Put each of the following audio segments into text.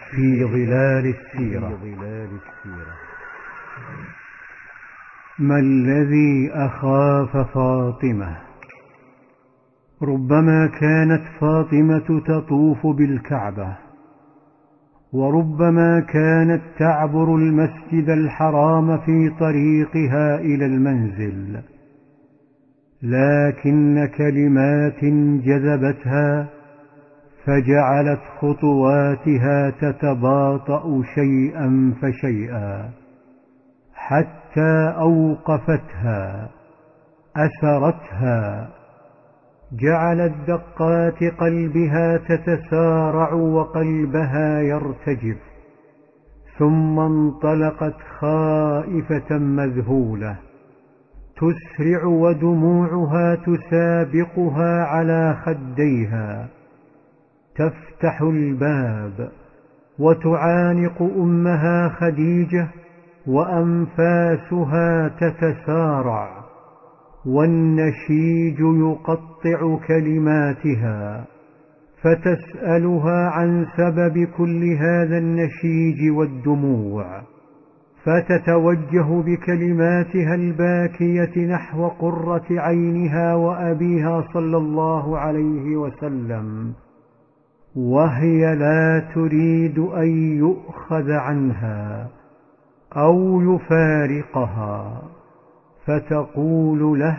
في ظلال السيرة. ما الذي أخاف فاطمة؟ ربما كانت فاطمة تطوف بالكعبة، وربما كانت تعبر المسجد الحرام في طريقها إلى المنزل، لكن كلمات جذبتها فجعلت خطواتها تتباطأ شيئا فشيئا حتى أوقفتها، أسرتها، جعلت دقات قلبها تتسارع وقلبها يرتجف، ثم انطلقت خائفة مذهولة تسرع ودموعها تسابقها على خديها، تفتح الباب وتعانق أمها خديجة وأنفاسها تتسارع، والنشيج يقطع كلماتها، فتسألها عن سبب كل هذا النشيج والدموع، فتتوجه بكلماتها الباكية نحو قرة عينها وأبيها صلى الله عليه وسلم، وهي لا تريد أن يؤخذ عنها أو يفارقها، فتقول له: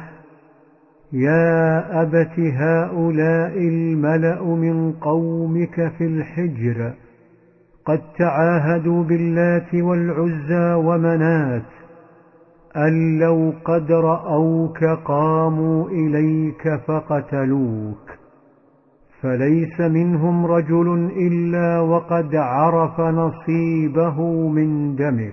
يا أبت، هؤلاء الملأ من قومك في الحجر قد تعاهدوا باللات والعزى ومنات، أن لو قد رأوك قاموا إليك فقتلوك، فليس منهم رجل إلا وقد عرف نصيبه من دمك.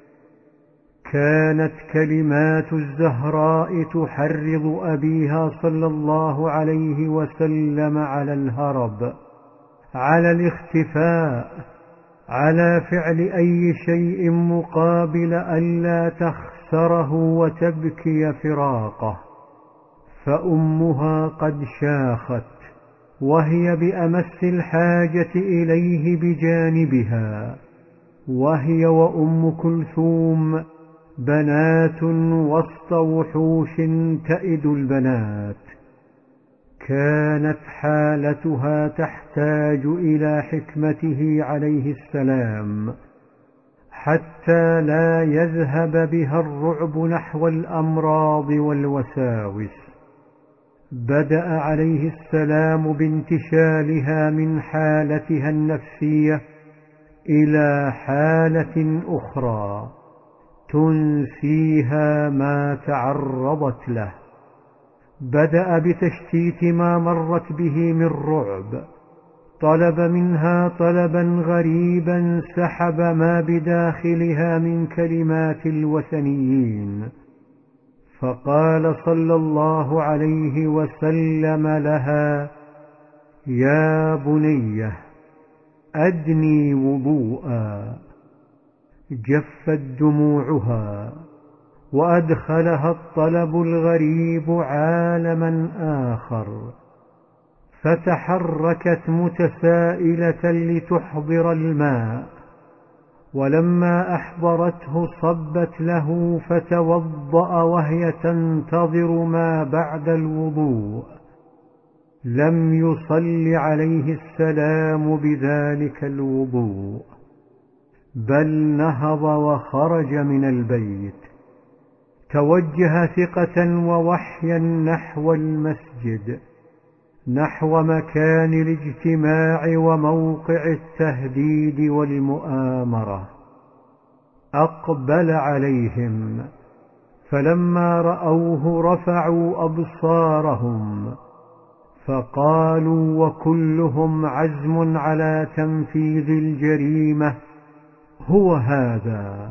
كانت كلمات الزهراء تحرض أبيها صلى الله عليه وسلم على الهرب، على الاختفاء، على فعل أي شيء مقابل ألا تخسره وتبكي فراقه. فأمها قد شاخت وهي بأمس الحاجة إليه بجانبها، وهي وأم كلثوم بنات وسط وحوش تئد البنات. كانت حالتها تحتاج إلى حكمته عليه السلام حتى لا يذهب بها الرعب نحو الأمراض والوساوس. بدأ عليه السلام بانتشالها من حالتها النفسية إلى حالة أخرى تنسيها ما تعرضت له. بدأ بتشتيت ما مرت به من رعب، طلب منها طلبا غريبا سحب ما بداخلها من كلمات الوثنيين، فقال صلى الله عليه وسلم لها: يا بنية، أدني وضوءا. جفت دموعها وأدخلها الطلب الغريب عالما آخر، فتحركت متسائلة لتحضر الماء، ولما أحضرته صبت له فتوضأ وهي تنتظر ما بعد الوضوء. لم يصل عليه السلام بذلك الوضوء، بل نهض وخرج من البيت، توجه ثقة ووحيا نحو المسجد، نحو مكان الاجتماع وموقع التهديد والمؤامرة. أقبل عليهم، فلما رأوه رفعوا أبصارهم، فقالوا وكلهم عزم على تنفيذ الجريمة: هو هذا.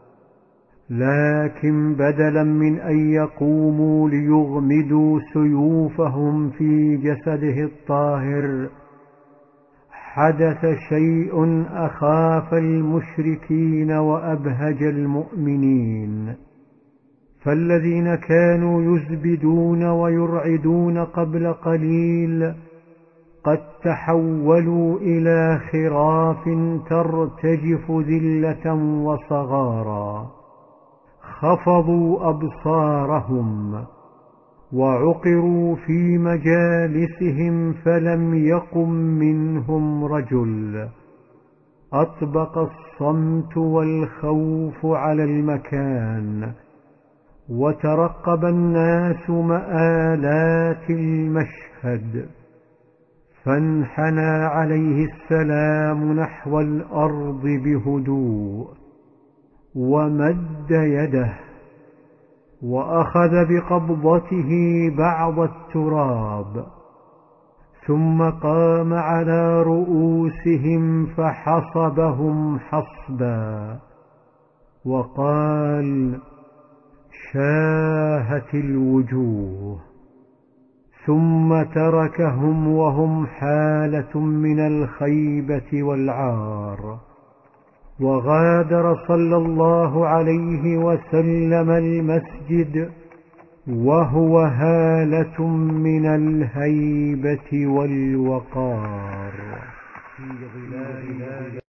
لكن بدلا من أن يقوموا ليغمدوا سيوفهم في جسده الطاهر، حدث شيء أخاف المشركين وأبهج المؤمنين. فالذين كانوا يزبدون ويرعدون قبل قليل قد تحولوا إلى خراف ترتجف ذلة وصغارا، خفضوا أبصارهم وعقروا في مجالسهم، فلم يقم منهم رجل. أطبق الصمت والخوف على المكان، وترقب الناس مآلات المشهد. فانحنى عليه السلام نحو الأرض بهدوء، ومد يده وأخذ بقبضته بعض التراب، ثم قام على رؤوسهم فحصبهم حصبا، وقال: شاهت الوجوه. ثم تركهم وهم حالة من الخيبة والعار، وغادر صلى الله عليه وسلم المسجد وهو هالة من الهيبة والوقار.